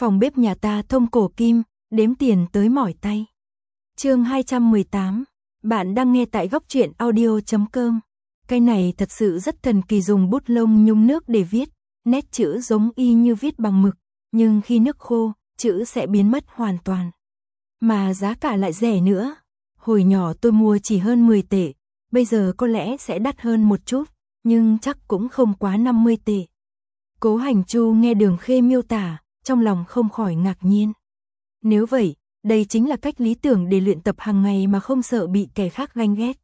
Phòng bếp nhà ta thông cổ kim, đếm tiền tới mỏi tay. Chương 218. Bạn đang nghe tại góc truyện audio.com. Cái này thật sự rất thần kỳ, dùng bút lông nhúng nước để viết, nét chữ giống y như viết bằng mực, nhưng khi nước khô, chữ sẽ biến mất hoàn toàn. Mà giá cả lại rẻ nữa. Hồi nhỏ tôi mua chỉ hơn 10 tệ, bây giờ có lẽ sẽ đắt hơn một chút, nhưng chắc cũng không quá 50 tệ. Cố Hành Chu nghe Đường Khê miêu tả, trong lòng không khỏi ngạc nhiên. Nếu vậy, đây chính là cách lý tưởng để luyện tập hàng ngày mà không sợ bị kẻ khác ganh ghét.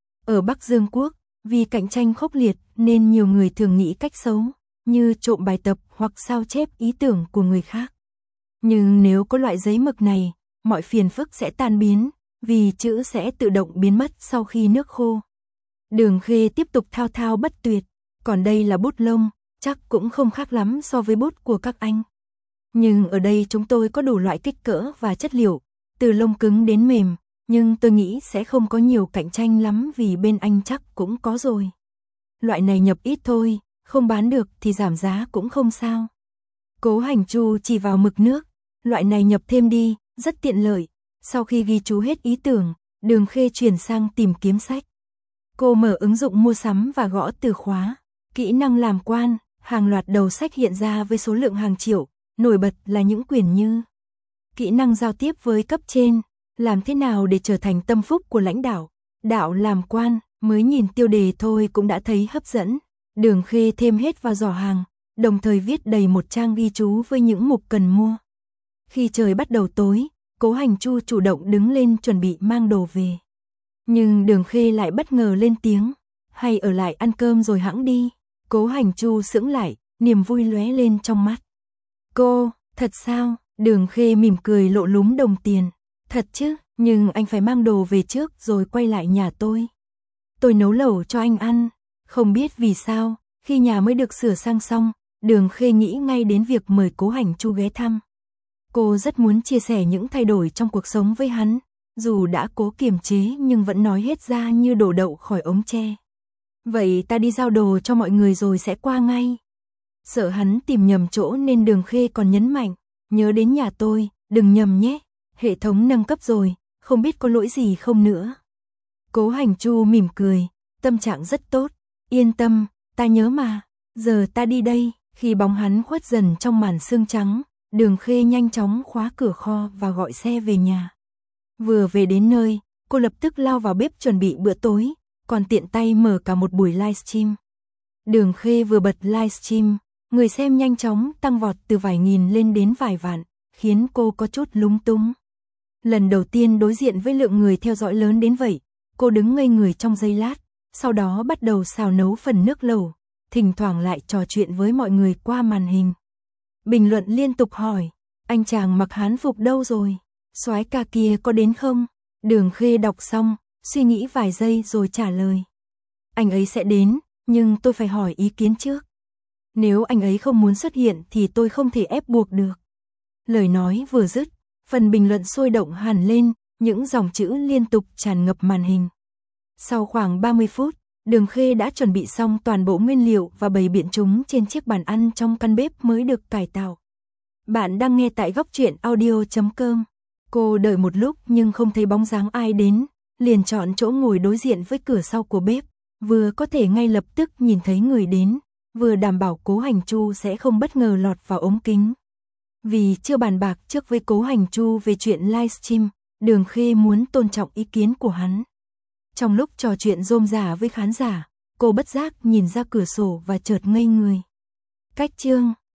Ở Bắc Dương Quốc, vì cạnh tranh khốc liệt nên nhiều người thường nghĩ cách xấu, như trộm bài tập hoặc sao chép ý tưởng của người khác. Nhưng nếu có loại giấy mực này, mọi phiền phức sẽ tan biến, vì chữ sẽ tự động biến mất sau khi nước khô. Đường Khê tiếp tục thao thao bất tuyệt, còn đây là bút lông, chắc cũng không khác lắm so với bút của các anh. Nhưng ở đây chúng tôi có đủ loại kích cỡ và chất liệu, từ lông cứng đến mềm, nhưng tôi nghĩ sẽ không có nhiều cạnh tranh lắm vì bên anh chắc cũng có rồi. Loại này nhập ít thôi, không bán được thì giảm giá cũng không sao. Cố Hành Chu chỉ vào mực nước, loại này nhập thêm đi, rất tiện lợi. Sau khi ghi chú hết ý tưởng, Đường Khê chuyển sang tìm kiếm sách. Cô mở ứng dụng mua sắm và gõ từ khóa, kỹ năng làm quan, hàng loạt đầu sách hiện ra với số lượng hàng triệu, nổi bật là những quyển như kỹ năng giao tiếp với cấp trên, làm thế nào để trở thành tâm phúc của lãnh đạo, đạo làm quan. Mới nhìn tiêu đề thôi cũng đã thấy hấp dẫn. Đường Khê thêm hết vào giỏ hàng, đồng thời viết đầy một trang ghi chú với những mục cần mua. Khi trời bắt đầu tối, Cố Hành Chu chủ động đứng lên chuẩn bị mang đồ về. Nhưng Đường Khê lại bất ngờ lên tiếng, hay ở lại ăn cơm rồi hẵng đi. Cố Hành Chu sững lại, niềm vui lóe lên trong mắt. Cô, thật sao? Đường Khê mỉm cười lộ lúm đồng tiền. Thật chứ, nhưng anh phải mang đồ về trước rồi quay lại nhà tôi. Tôi nấu lẩu cho anh ăn. Không biết vì sao, khi nhà mới được sửa sang xong, Đường Khê nghĩ ngay đến việc mời Cố Hành Chu ghé thăm. Cô rất muốn chia sẻ những thay đổi trong cuộc sống với hắn, dù đã cố kiềm chế nhưng vẫn nói hết ra như đổ đậu khỏi ống tre. Vậy ta đi giao đồ cho mọi người rồi sẽ qua ngay. Sợ hắn tìm nhầm chỗ nên Đường Khê còn nhấn mạnh, nhớ đến nhà tôi, đừng nhầm nhé, hệ thống nâng cấp rồi, không biết có lỗi gì không nữa. Cố Hành Chu mỉm cười, tâm trạng rất tốt, yên tâm, ta nhớ mà, giờ ta đi đây. Khi bóng hắn khuất dần trong màn sương trắng, Đường Khê nhanh chóng khóa cửa kho và gọi xe về nhà. Vừa về đến nơi, cô lập tức lao vào bếp chuẩn bị bữa tối, còn tiện tay mở cả một buổi livestream. Đường Khê vừa bật livestream, người xem nhanh chóng tăng vọt từ vài nghìn lên đến vài vạn, khiến cô có chút lúng túng. Lần đầu tiên đối diện với lượng người theo dõi lớn đến vậy, cô đứng ngây người trong giây lát, sau đó bắt đầu xào nấu phần nước lẩu, thỉnh thoảng lại trò chuyện với mọi người qua màn hình. Bình luận liên tục hỏi, anh chàng mặc hán phục đâu rồi? Soái ca kia có đến không? Đường Khê đọc xong, suy nghĩ vài giây rồi trả lời. Anh ấy sẽ đến, nhưng tôi phải hỏi ý kiến trước. Nếu anh ấy không muốn xuất hiện thì tôi không thể ép buộc được. Lời nói vừa dứt, phần bình luận sôi động hẳn lên, những dòng chữ liên tục tràn ngập màn hình. Sau khoảng 30 phút, Đường Khê đã chuẩn bị xong toàn bộ nguyên liệu và bày biện chúng trên chiếc bàn ăn trong căn bếp mới được cải tạo. Bạn đang nghe tại góc truyện audio.com. Cô đợi một lúc nhưng không thấy bóng dáng ai đến, liền chọn chỗ ngồi đối diện với cửa sau của bếp, vừa có thể ngay lập tức nhìn thấy người đến, vừa đảm bảo Cố Hành Chu sẽ không bất ngờ lọt vào ống kính. Vì chưa bàn bạc trước với Cố Hành Chu về chuyện livestream, Đường Khê muốn tôn trọng ý kiến của hắn. Trong lúc trò chuyện rôm rả với khán giả, cô bất giác nhìn ra cửa sổ và chợt ngây người. Cách chương